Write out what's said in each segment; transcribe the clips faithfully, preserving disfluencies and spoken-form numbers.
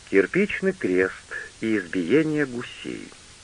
Кирпичный крест и избиение гусей.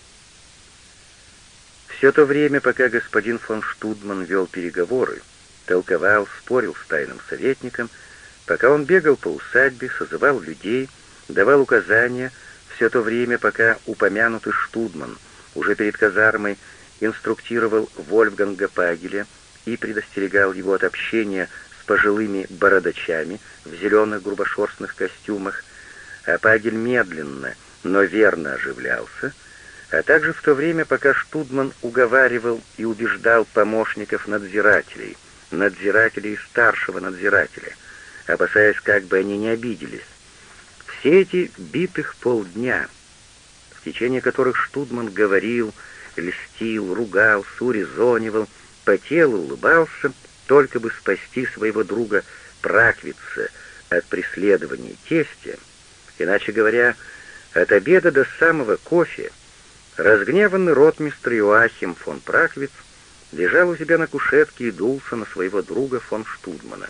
Все то время, пока господин фон Штудман вел переговоры, толковал, спорил с тайным советником, пока он бегал по усадьбе, созывал людей, давал указания, все то время, пока упомянутый Штудман уже перед казармой инструктировал Вольфганга Пагеля и предостерегал его от общения с пожилыми бородачами в зеленых грубошерстных костюмах, а Пагель медленно, но верно оживлялся, а также в то время, пока Штудман уговаривал и убеждал помощников надзирателей, надзирателей и старшего надзирателя, опасаясь, как бы они не обиделись. Все эти битых полдня, в течение которых Штудман говорил, льстил, ругался, урезонивал, потел, улыбался, только бы спасти своего друга Праквица от преследований тестя, иначе говоря, от обеда до самого кофе, разгневанный ротмистр Иоахим фон Праквиц лежал у себя на кушетке и дулся на своего друга фон Штудмана.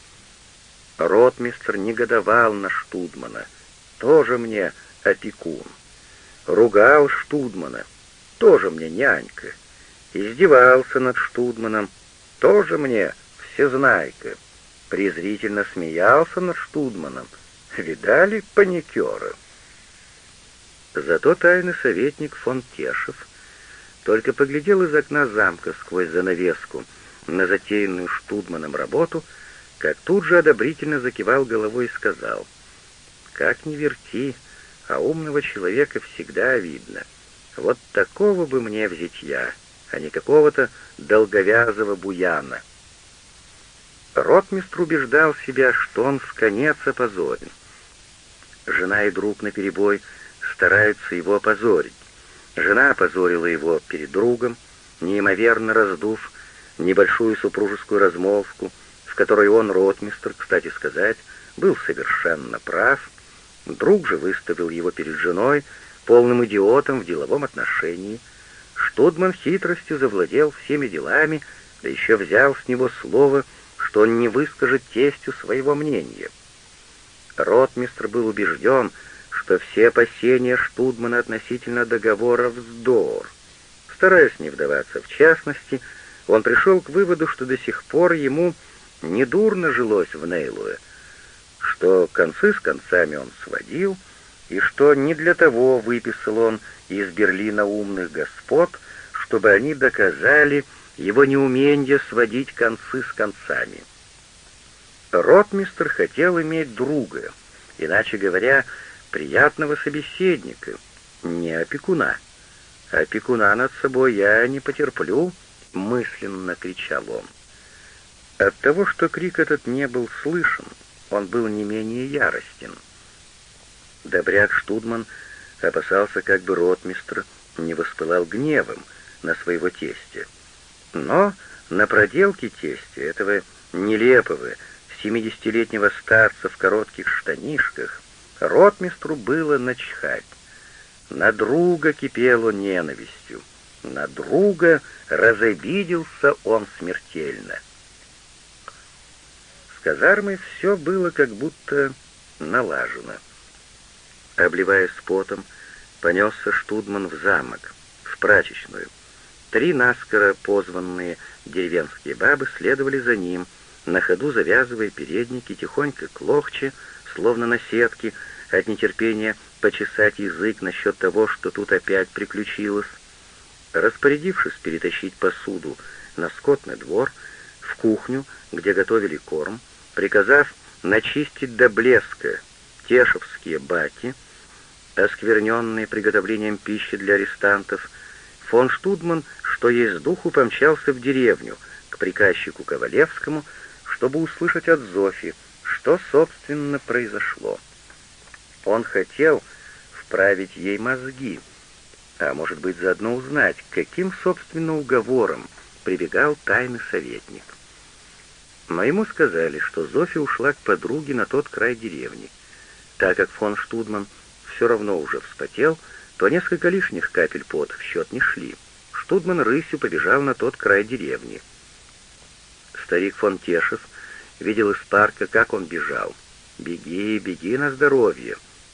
Ротмистр негодовал на Штудмана, тоже мне опекун. Ругал Штудмана, тоже мне нянька. Издевался над Штудманом, тоже мне всезнайка. Презрительно смеялся над Штудманом. Видали паникера? Зато тайный советник фон Тешев только поглядел из окна замка сквозь занавеску на затеянную Штудманом работу, как тут же одобрительно закивал головой и сказал: «Как ни верти, а умного человека всегда видно. Вот такого бы мне взять я, а не какого-то долговязого буяна». Ротмистр убеждал себя, что он вконец опозорен. Жена и друг наперебой стараются его опозорить. Жена опозорила его перед другом, неимоверно раздув небольшую супружескую размолвку, в которой он, ротмистр, кстати сказать, был совершенно прав. Друг же выставил его перед женой полным идиотом в деловом отношении. Штудман хитростью завладел всеми делами, да еще взял с него слово, что он не выскажет тестю своего мнения. Ротмистр был убежден, что все опасения Штудмана относительно договора — вздор. Стараясь не вдаваться в частности, он пришел к выводу, что до сих пор ему недурно жилось в Нейлуэ, что концы с концами он сводил, и что не для того выписал он из Берлина умных господ, чтобы они доказали его неумение сводить концы с концами. Ротмистр хотел иметь друга, иначе говоря, приятного собеседника, не опекуна. «Опекуна над собой я не потерплю», — мысленно кричал он. От того, что крик этот не был слышен, он был не менее яростен. Добряк Штудман опасался, как бы ротмистр не воспылал гневом на своего тестя. Но на проделки тестя, этого нелепого семидесятилетнего старца в коротких штанишках, ротмистру было начхать. На друга кипел он ненавистью, на друга разобиделся он смертельно. С казармой все было как будто налажено. Обливаясь потом, понесся Штудман в замок, в прачечную. Три наскоро позванные деревенские бабы следовали за ним, на ходу завязывая передники, тихонько клохче, словно на сетке, от нетерпения почесать язык насчет того, что тут опять приключилось. Распорядившись перетащить посуду на скотный двор, в кухню, где готовили корм, приказав начистить до блеска тешевские баки, оскверненные приготовлением пищи для арестантов, фон Штудман, что есть духу, помчался в деревню, к приказчику Ковалевскому, чтобы услышать от Зофи, что, собственно, произошло. Он хотел вправить ей мозги, а может быть, заодно узнать, к каким, собственно, уговорам прибегал тайный советник. Но ему сказали, что Зофи ушла к подруге на тот край деревни. Так как фон Штудман все равно уже вспотел, то несколько лишних капель пота в счет не шли. Штудман рысью побежал на тот край деревни. Старик фон Тешев видел из парка, как он бежал. «Беги, беги на здоровье», —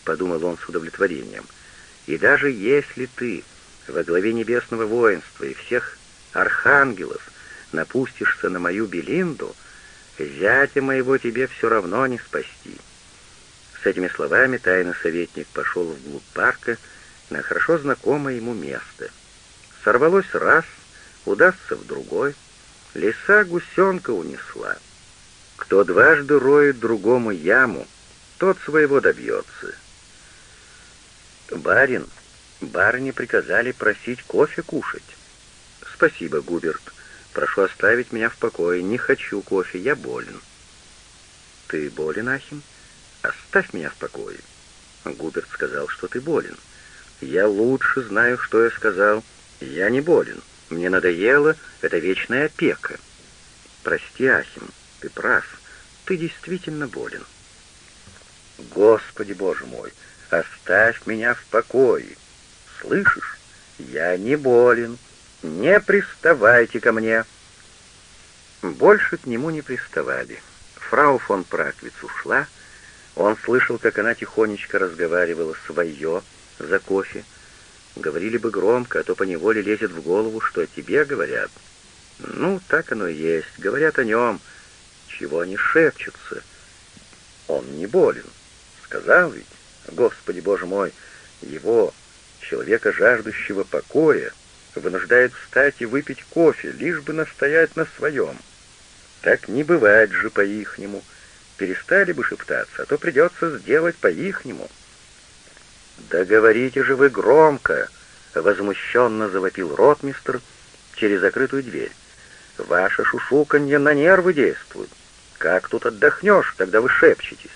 подумал он с удовлетворением. «И даже если ты во главе небесного воинства и всех архангелов напустишься на мою Белинду, зятя моего тебе все равно не спасти». С этими словами тайный советник пошел вглубь парка на хорошо знакомое ему место. Сорвалось раз, удастся в другой. Лиса гусенка унесла. Кто дважды роет другому яму, тот своего добьется. «Барин, барыне приказали просить кофе кушать». «Спасибо, Губерт. Прошу оставить меня в покое. Не хочу кофе, я болен». «Ты болен, Ахим? Оставь меня в покое». Губерт сказал, что ты болен. «Я лучше знаю, что я сказал. Я не болен. Мне надоело эта вечная опека». «Прости, Ахим, ты прав. Ты действительно болен». «Господи, Боже мой, оставь меня в покое. Слышишь? Я не болен. Не приставайте ко мне». Больше к нему не приставали. Фрау фон Праквиц ушла. Он слышал, как она тихонечко разговаривала свое за кофе. Говорили бы громко, а то поневоле лезет в голову, что о тебе говорят. Ну, так оно и есть. Говорят о нем. Чего они шепчутся? Он не болен. Сказал ведь, Господи Боже мой, его, человека, жаждущего покоя, вынуждает встать и выпить кофе, лишь бы настоять на своем. Так не бывает же по-ихнему. Перестали бы шептаться, а то придется сделать по-ихнему. «Да говорите же вы громко!» — возмущенно завопил ротмистр через закрытую дверь. «Ваше шушуканье на нервы действует. Как тут отдохнешь, когда вы шепчетесь?»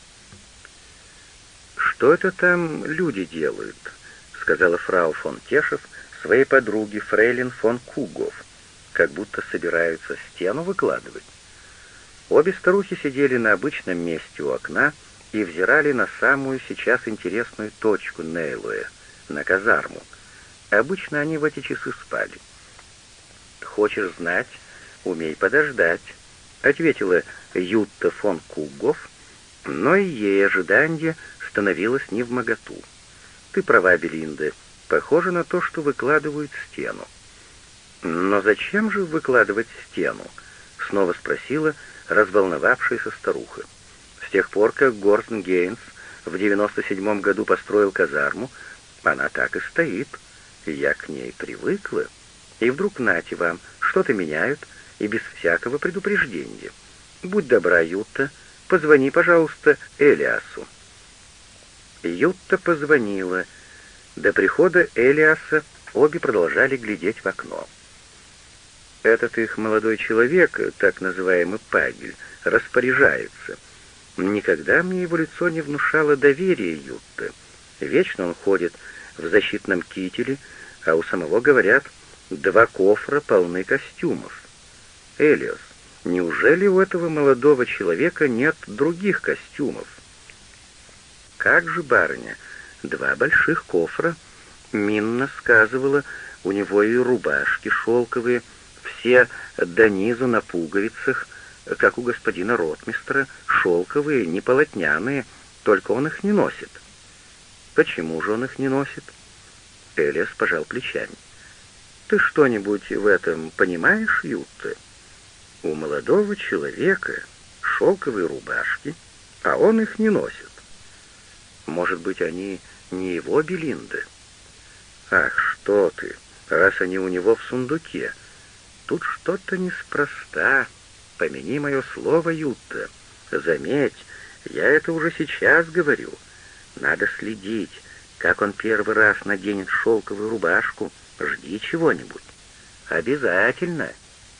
«Что это там люди делают?» — сказала фрау фон Тешев своей подруге фрейлин фон Кугов, как будто собираются стену выкладывать. Обе старухи сидели на обычном месте у окна и взирали на самую сейчас интересную точку Нейлуэ, на казарму. Обычно они в эти часы спали. «Хочешь знать? Умей подождать», — ответила Ютта фон Кугов, но и ей ожиданье становилось невмоготу. «Ты права, Белинда, похоже на то, что выкладывают стену». «Но зачем же выкладывать стену?» — снова спросила разволновавшаяся старуха. «С тех пор, как Горстен Гейнс в девяносто седьмом году построил казарму, она так и стоит. Я к ней привыкла. И вдруг, нате вам, что-то меняют, и без всякого предупреждения. Будь добра, Ютта, позвони, пожалуйста, Элиасу». Ютта позвонила. До прихода Элиаса обе продолжали глядеть в окно. Этот их молодой человек, так называемый Пагель, распоряжается. Никогда мне его лицо не внушало доверия Ютте. Вечно он ходит в защитном кителе, а у самого, говорят, два кофра полны костюмов. Элиас, неужели у этого молодого человека нет других костюмов? Как же, барыня, два больших кофра. Минна сказывала, у него и рубашки шелковые, все до низу на пуговицах, как у господина ротмистра, шелковые, не полотняные, только он их не носит. Почему же он их не носит? Элиас пожал плечами. Ты что-нибудь в этом понимаешь, Ютта? У молодого человека шелковые рубашки, а он их не носит. Может быть, они не его Белинда? Ах, что ты, раз они у него в сундуке. Тут что-то неспроста. Помяни мое слово, Ютта. Заметь, я это уже сейчас говорю. Надо следить, как он первый раз наденет шелковую рубашку. Жди чего-нибудь. Обязательно.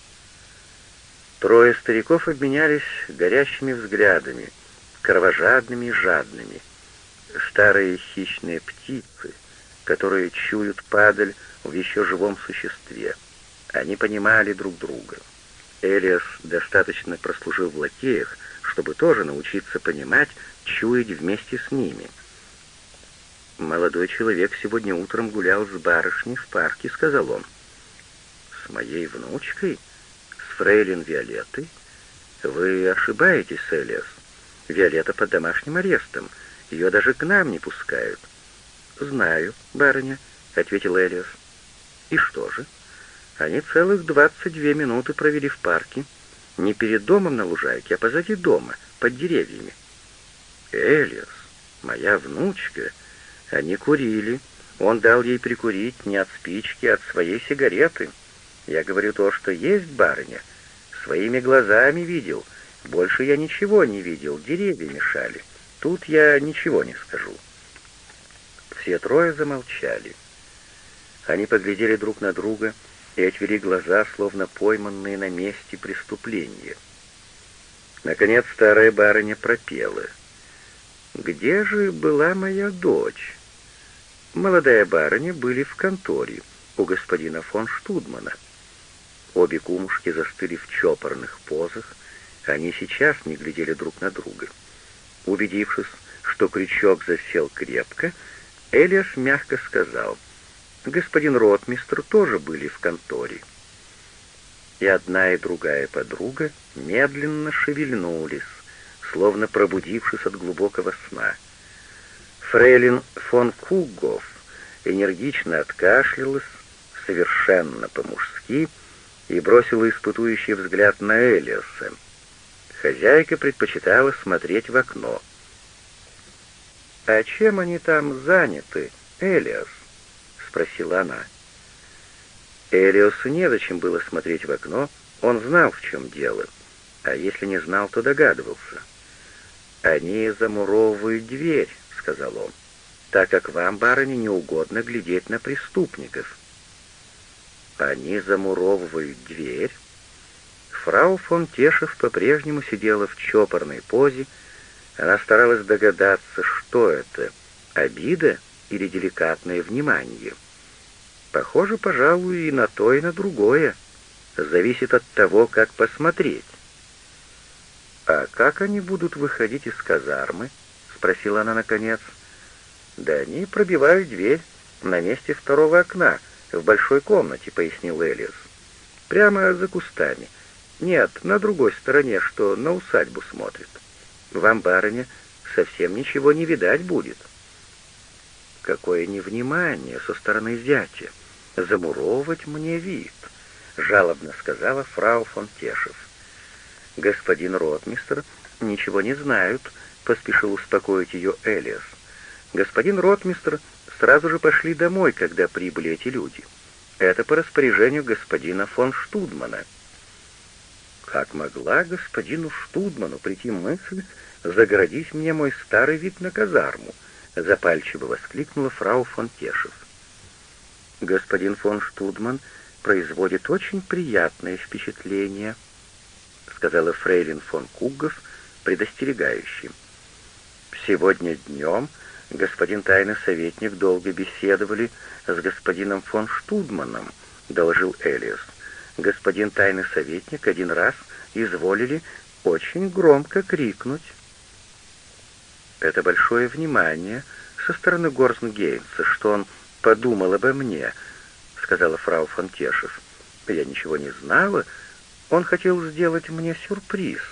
Трое стариков обменялись горящими взглядами, кровожадными и жадными. Старые хищные птицы, которые чуют падаль в еще живом существе. Они понимали друг друга. Элиас достаточно прослужил в лакеях, чтобы тоже научиться понимать, чуять вместе с ними. «Молодой человек сегодня утром гулял с барышней в парке», — сказал он. «С моей внучкой? С фрейлин Виолеттой? Вы ошибаетесь, Элиас. Виолетта под домашним арестом. Ее даже к нам не пускают». «Знаю, барыня», — ответил Элиас. «И что же? Они целых двадцать две минуты провели в парке, не перед домом на лужайке, а позади дома, под деревьями». «Элиас, моя внучка, они курили. Он дал ей прикурить не от спички, а от своей сигареты. Я говорю то, что есть, барыня. Своими глазами видел. Больше я ничего не видел, деревья мешали. Тут я ничего не скажу». Все трое замолчали. Они поглядели друг на друга и отвели глаза, словно пойманные на месте преступления. Наконец старая барыня пропела: «Где же была моя дочь?» Молодая барыня были в конторе у господина фон Штудмана. Обе кумушки застыли в чопорных позах, они сейчас не глядели друг на друга. Убедившись, что крючок засел крепко, Элиас мягко сказал: «Господин ротмистр тоже были в конторе». И одна и другая подруга медленно шевельнулись, словно пробудившись от глубокого сна. Фрейлин фон Куггоф энергично откашлялась, совершенно по-мужски, и бросила испытующий взгляд на Элиаса. Хозяйка предпочитала смотреть в окно. «А чем они там заняты, Элиас?» — спросила она. Элиасу незачем было смотреть в окно, он знал, в чем дело, а если не знал, то догадывался. «Они замуровывают дверь», — сказал он, «так как вам, барыня, не угодно глядеть на преступников». «Они замуровывают дверь?» Фрау фон Тешев по-прежнему сидела в чопорной позе. Она старалась догадаться, что это — обида или деликатное внимание. Похоже, пожалуй, и на то, и на другое. Зависит от того, как посмотреть. «А как они будут выходить из казармы?» — спросила она наконец. «Да они пробивают дверь на месте второго окна, в большой комнате», — пояснил Элиас. «Прямо за кустами. Нет, на другой стороне, что на усадьбу смотрит. Вам, барыня, совсем ничего не видать будет». «Какое невнимание со стороны зятя! Замуровывать мне вид!» — жалобно сказала фрау фон Тешев. «Господин ротмистр ничего не знают», — поспешил успокоить ее Элиас. «Господин ротмистр сразу же пошли домой, когда прибыли эти люди. Это по распоряжению господина фон Штудмана». «Как могла господину Штудману прийти мысль загородить мне мой старый вид на казарму?» — запальчиво воскликнула фрау фон Тешев. «Господин фон Штудман производит очень приятное впечатление», — сказала фрейлин фон Куггоф предостерегающе. «Сегодня днем господин тайный советник долго беседовали с господином фон Штудманом», — доложил Элиас. «Господин тайный советник один раз изволили очень громко крикнуть». «Это большое внимание со стороны Горстенгеймса, что он подумал обо мне», — сказала фрау фон Тешев. «Я ничего не знала. Он хотел сделать мне сюрприз».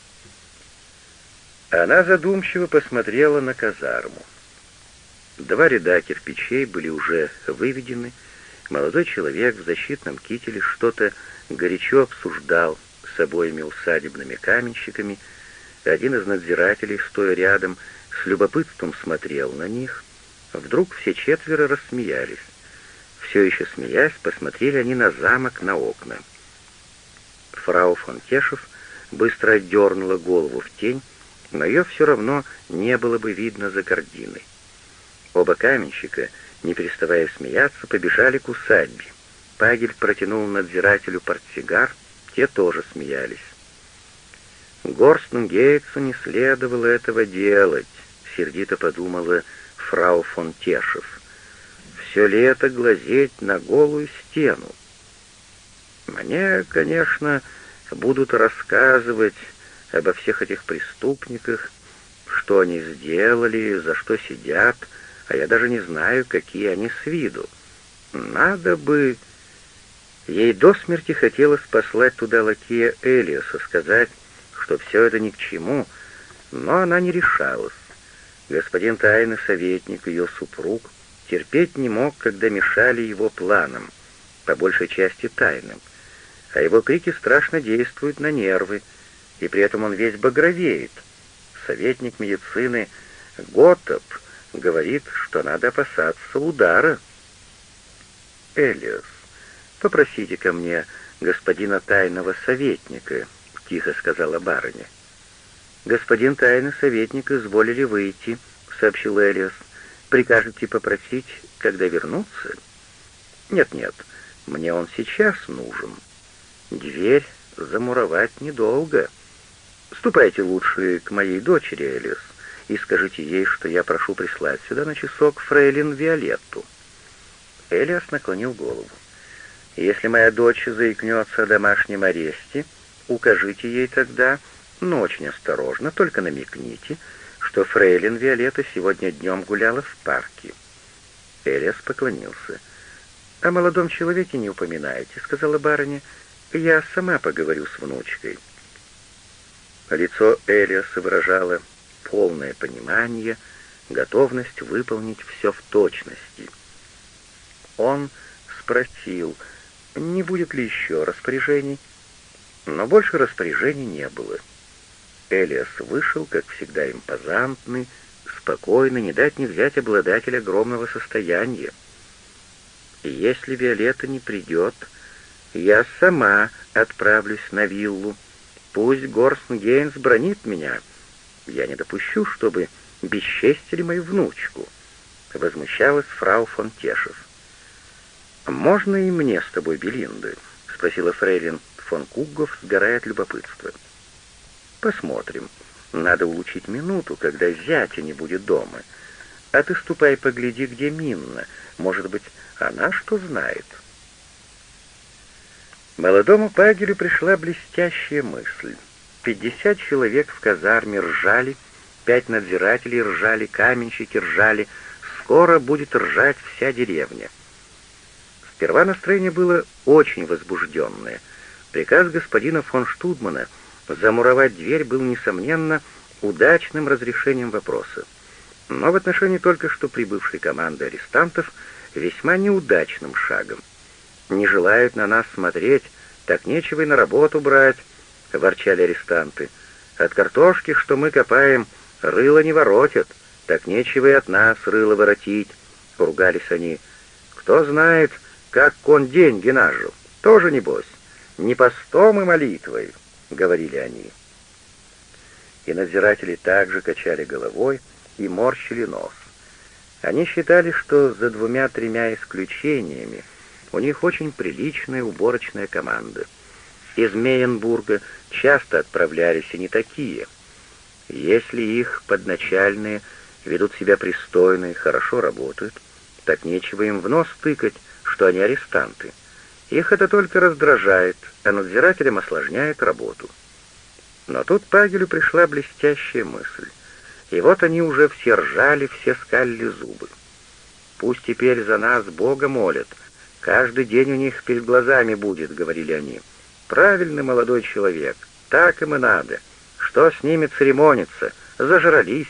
Она задумчиво посмотрела на казарму. Два ряда кирпичей были уже выведены. Молодой человек в защитном кителе что-то горячо обсуждал с обоими усадебными каменщиками. Один из надзирателей, стоя рядом, с любопытством смотрел на них. Вдруг все четверо рассмеялись. Все еще смеясь, посмотрели они на замок, на окна. Фрау фон Тешев быстро отдернула голову в тень, но ее все равно не было бы видно за гординой. Оба каменщика, не переставая смеяться, побежали к усадьбе. Пагель протянул надзирателю портсигар, те тоже смеялись. «Горстенгеймсу не следовало этого делать», — сердито подумала фрау фон Тешев. «Все лето глазеть на голую стену. Мне, конечно, будут рассказывать обо всех этих преступниках, что они сделали, за что сидят, а я даже не знаю, какие они с виду. Надо бы...» Ей до смерти хотелось послать туда лакея Элиаса, сказать, что все это ни к чему, но она не решалась. Господин тайный советник, ее супруг, терпеть не мог, когда мешали его планам, по большей части тайным, а его крики страшно действуют на нервы, и при этом он весь багровеет. Советник медицины Готтоп говорит, что надо опасаться удара. «Элиас, попросите ко мне господина тайного советника», — тихо сказала барыня. «Господин тайный советник изволили выйти», — сообщил Элиас. «Прикажете попросить, когда вернуться?» «Нет-нет, мне он сейчас нужен. Дверь замуровать недолго. Ступайте лучше к моей дочери, Элиас, и скажите ей, что я прошу прислать сюда на часок фрейлин Виолетту». Элиас наклонил голову. «Если моя дочь заикнется о домашнем аресте, укажите ей тогда, но очень осторожно, только намекните, что фрейлин Виолетта сегодня днем гуляла в парке». Элиас поклонился. «О молодом человеке не упоминайте», — сказала барыня. «Я сама поговорю с внучкой». Лицо Элиаса выражало полное понимание, готовность выполнить все в точности. Он спросил, не будет ли еще распоряжений, но больше распоряжений не было. Элиас вышел, как всегда, импозантный, спокойный, не дать не взять обладатель огромного состояния. И если Виолетта не придет, я сама отправлюсь на виллу. Пусть Горстн Гейнс бранит меня. Я не допущу, чтобы бесчестили мою внучку», — возмущалась фрау фон Тешев. «Можно и мне с тобой, Белинда?» — спросила фрейлин фон Куггов, сгорая от любопытства. «Посмотрим. Надо улучшить минуту, когда зятя не будет дома. А ты ступай погляди, где Минна. Может быть, она что знает?» Молодому Пагелю пришла блестящая мысль. Пятьдесят человек в казарме ржали, пять надзирателей ржали, каменщики ржали. Скоро будет ржать вся деревня. Сперва настроение было очень возбужденное. Приказ господина фон Штудмана замуровать дверь был, несомненно, удачным разрешением вопроса, но в отношении только что прибывшей команды арестантов весьма неудачным шагом. «Не желают на нас смотреть, так нечего и на работу брать», — ворчали арестанты. «От картошки, что мы копаем, рыло не воротят, так нечего и от нас рыло воротить», — ругались они. «Кто знает, как он деньги нажил, тоже небось, не постом и молитвой», — говорили они. И надзиратели также качали головой и морщили нос. Они считали, что за двумя-тремя исключениями у них очень приличная уборочная команда. Из Мейенбурга часто отправлялись и не такие. Если их подначальные ведут себя пристойно и хорошо работают, так нечего им в нос тыкать, что они арестанты. Их это только раздражает, а надзирателям осложняет работу. Но тут Пагелю пришла блестящая мысль. И вот они уже все ржали, все скалили зубы. «Пусть теперь за нас Бога молят. Каждый день у них перед глазами будет», — говорили они. «Правильный молодой человек, так им и надо. Что с ними церемониться? Зажрались».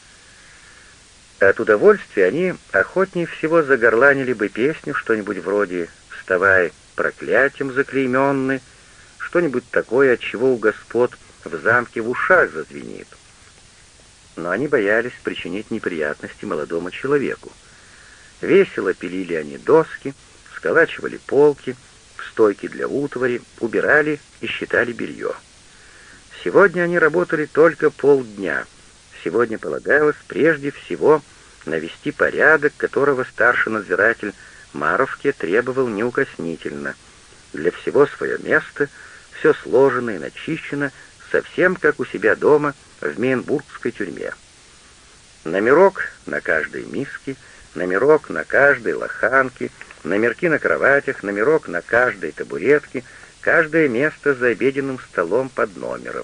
От удовольствия они охотнее всего загорланили бы песню, что-нибудь вроде «Вставай, проклятием заклейменный», что-нибудь такое, от чего у господ в замке в ушах зазвенит. Но они боялись причинить неприятности молодому человеку. Весело пилили они доски, сколачивали полки, стойки для утвари, убирали и считали белье. Сегодня они работали только полдня. Сегодня полагалось прежде всего навести порядок, которого старший надзиратель Маровке требовал неукоснительно. Для всего свое место, все сложено и начищено, совсем как у себя дома в Мейенбургской тюрьме. Номерок на каждой миске, номерок на каждой лоханке, номерки на кроватях, номерок на каждой табуретке, каждое место за обеденным столом под номером.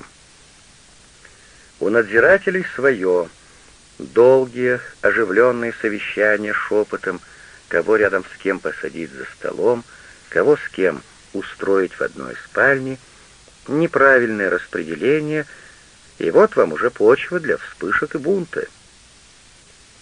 У надзирателей свое, долгие, оживленные совещания шепотом, кого рядом с кем посадить за столом, кого с кем устроить в одной спальне, неправильное распределение, и вот вам уже почва для вспышек и бунта.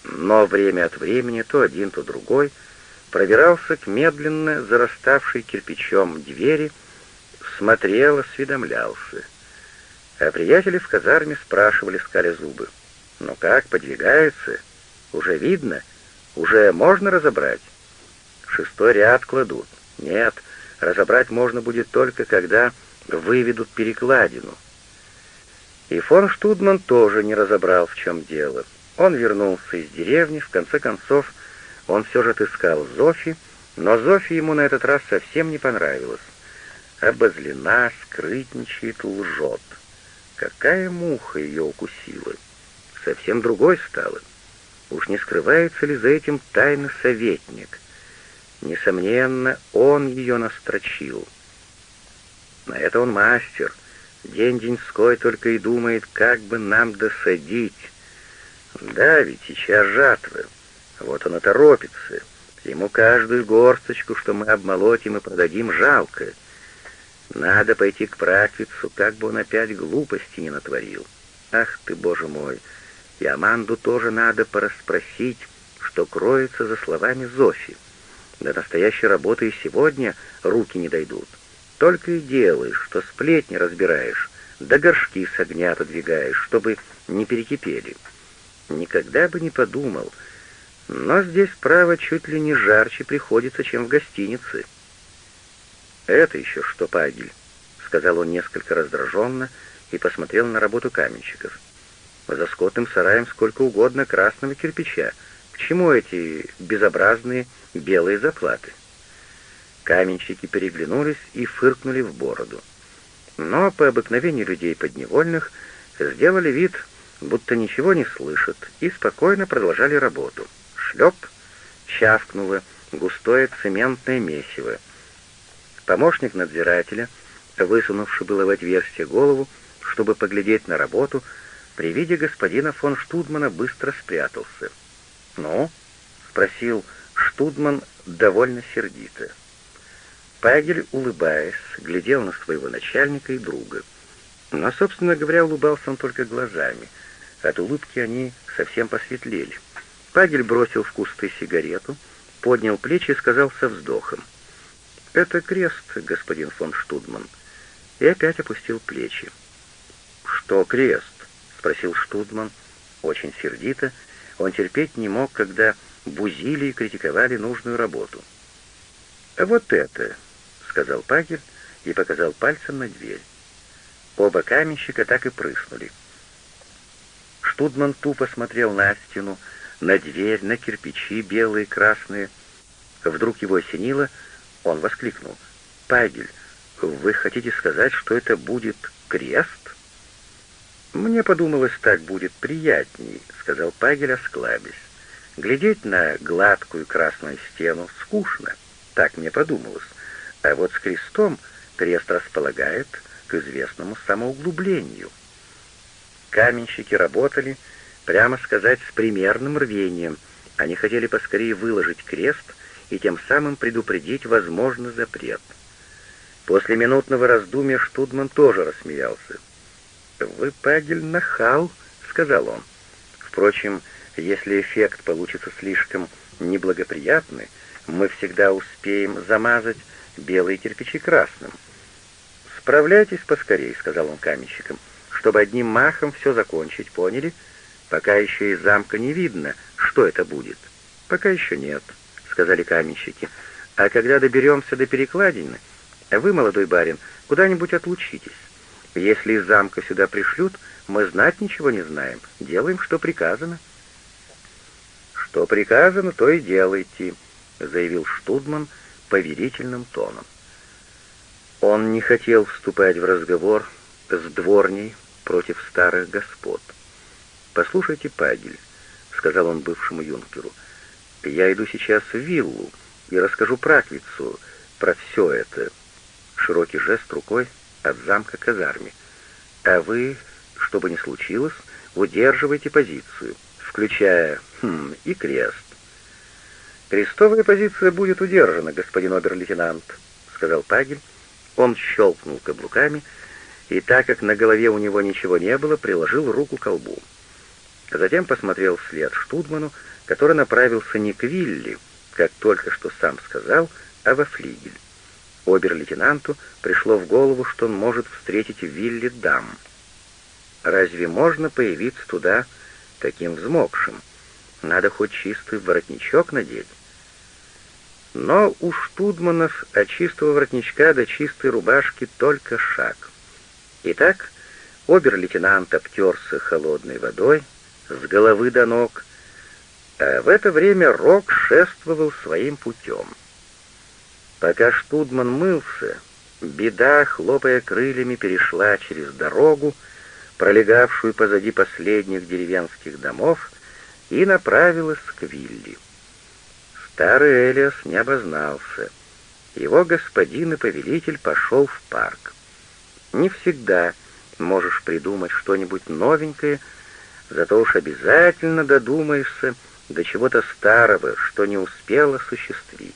но время от времени то один, то другой пробирался к медленно зараставшей кирпичом двери, смотрел, осведомлялся. А приятели в казарме спрашивали, скаля зубы: «Ну как, подвигается? Уже видно? Уже можно разобрать?» «Шестой ряд кладут». «Нет, разобрать можно будет только, когда выведут перекладину». И фон Штудман тоже не разобрал, в чем дело. Он вернулся из деревни, в конце концов он все же отыскал Зофи, но Зофи ему на этот раз совсем не понравилась. Обозлена, скрытничает, лжет. Какая муха ее укусила? Совсем другой стала. Уж не скрывается ли за этим тайный советник? Несомненно, он ее настрочил. На это он мастер. День-деньской только и думает, как бы нам досадить. Да, ведь сейчас жатва. Вот он и торопится. Ему каждую горсточку, что мы обмолотим и продадим, жалко. Надо пойти к Праквицу, как бы он опять глупости не натворил. Ах ты, боже мой! И Аманду тоже надо порасспросить, что кроется за словами Зофи. До настоящей работы и сегодня руки не дойдут. Только и делаешь, что сплетни разбираешь, да горшки с огня отодвигаешь, чтобы не перекипели. Никогда бы не подумал, но здесь, право, чуть ли не жарче приходится, чем в гостинице. «Это еще что, Пагель?» — сказал он несколько раздраженно и посмотрел на работу каменщиков. «За скотным сараем сколько угодно красного кирпича. К чему эти безобразные белые заплаты?» Каменщики переглянулись и фыркнули в бороду. Но по обыкновению людей подневольных сделали вид, будто ничего не слышат, и спокойно продолжали работу. Шлеп! Чавкнуло густое цементное месиво. Помощник надзирателя, высунувший было в отверстие голову, чтобы поглядеть на работу, при виде господина фон Штудмана быстро спрятался. «Ну?» — спросил Штудман довольно сердито. Пагель, улыбаясь, глядел на своего начальника и друга. Но, собственно говоря, улыбался он только глазами. От улыбки они совсем посветлели. Пагель бросил в кусты сигарету, поднял плечи и сказал со вздохом: «Это крест, господин фон Штудман», и опять опустил плечи. «Что крест?» — спросил Штудман очень сердито. Он терпеть не мог, когда бузили и критиковали нужную работу. «Вот это», — сказал Пагель и показал пальцем на дверь. Оба каменщика так и прыснули. Штудман тупо смотрел на стену, на дверь, на кирпичи, белые, красные. Вдруг его осенило, он воскликнул: «Пагель, вы хотите сказать, что это будет крест?» «Мне подумалось, так будет приятней», — сказал Пагель, осклабясь. «Глядеть на гладкую красную стену скучно, так мне подумалось. А вот с крестом крест располагает к известному самоуглублению». Каменщики работали, прямо сказать, с примерным рвением. Они хотели поскорее выложить крест и тем самым предупредить возможный запрет. После минутного раздумья Штудман тоже рассмеялся. «Вы, Пагель, нахал», — сказал он. «Впрочем, если эффект получится слишком неблагоприятный, мы всегда успеем замазать белые кирпичи красным». «Справляйтесь поскорей», — сказал он каменщикам, «чтобы одним махом все закончить, поняли? Пока еще из замка не видно, что это будет». «Пока еще нет», — сказали каменщики. «А когда доберемся до перекладины, вы, молодой барин, куда-нибудь отлучитесь. Если из замка сюда пришлют, мы знать ничего не знаем, делаем, что приказано». «Что приказано, то и делайте», — заявил Штудман поверительным тоном. Он не хотел вступать в разговор с дворней против старых господ. «Послушайте, Пагель», — сказал он бывшему юнкеру, — «я иду сейчас в виллу и расскажу Праквицу про все это». Широкий жест рукой от замка к казарме. «А вы, что бы ни случилось, удерживайте позицию, включая хм, и крест». «Крестовая позиция будет удержана, господин обер-лейтенант», — сказал Пагель. Он щелкнул каблуками, и так как на голове у него ничего не было, приложил руку к колбу. Затем посмотрел вслед Штудману, который направился не к Вилли, как только что сам сказал, а во флигель. Обер-лейтенанту пришло в голову, что он может встретить Вилли дам. Разве можно появиться туда таким взмокшим? Надо хоть чистый воротничок надеть. Но у штудманов от чистого воротничка до чистой рубашки только шаг. Итак, обер-лейтенант обтерся холодной водой с головы до ног, а в это время Рок шествовал своим путем. Пока штудман мылся, беда, хлопая крыльями, перешла через дорогу, пролегавшую позади последних деревенских домов, и направилась к Вилли. Старый Элиас не обознался. Его господин и повелитель пошел в парк. Не всегда можешь придумать что-нибудь новенькое, зато уж обязательно додумаешься до чего-то старого, что не успел осуществить.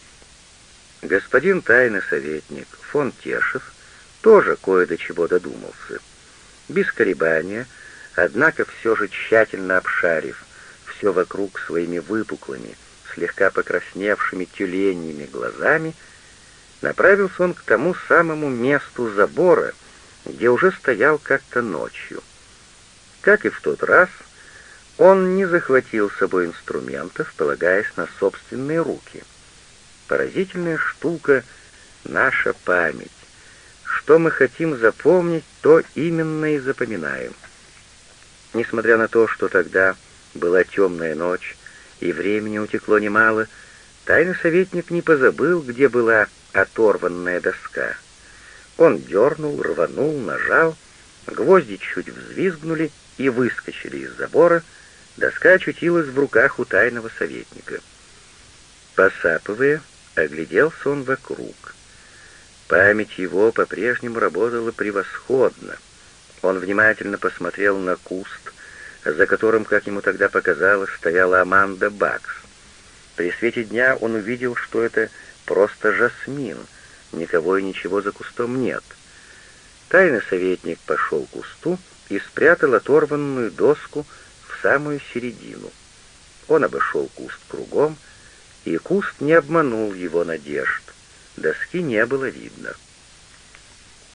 Господин тайный советник фон Тешев тоже кое до чего додумался. Без колебания, однако все же тщательно обшарив все вокруг своими выпуклыми, слегка покрасневшими тюленьими глазами, направился он к тому самому месту забора, где уже стоял как-то ночью. Как и в тот раз, он не захватил с собой инструментов, полагаясь на собственные руки. Поразительная штука — наша память. Что мы хотим запомнить, то именно и запоминаем. Несмотря на то, что тогда была темная ночь и времени утекло немало, тайный советник не позабыл, где была оторванная доска. Он дернул, рванул, нажал, гвозди чуть взвизгнули и выскочили из забора, доска очутилась в руках у тайного советника. Посапывая, огляделся он вокруг. Память его по-прежнему работала превосходно. Он внимательно посмотрел на куст, за которым, как ему тогда показалось, стояла Аманда Бакс. При свете дня он увидел, что это просто жасмин, никого и ничего за кустом нет. Тайный советник пошел к кусту и спрятал оторванную доску в самую середину. Он обошел куст кругом, и куст не обманул его надежд. Доски не было видно.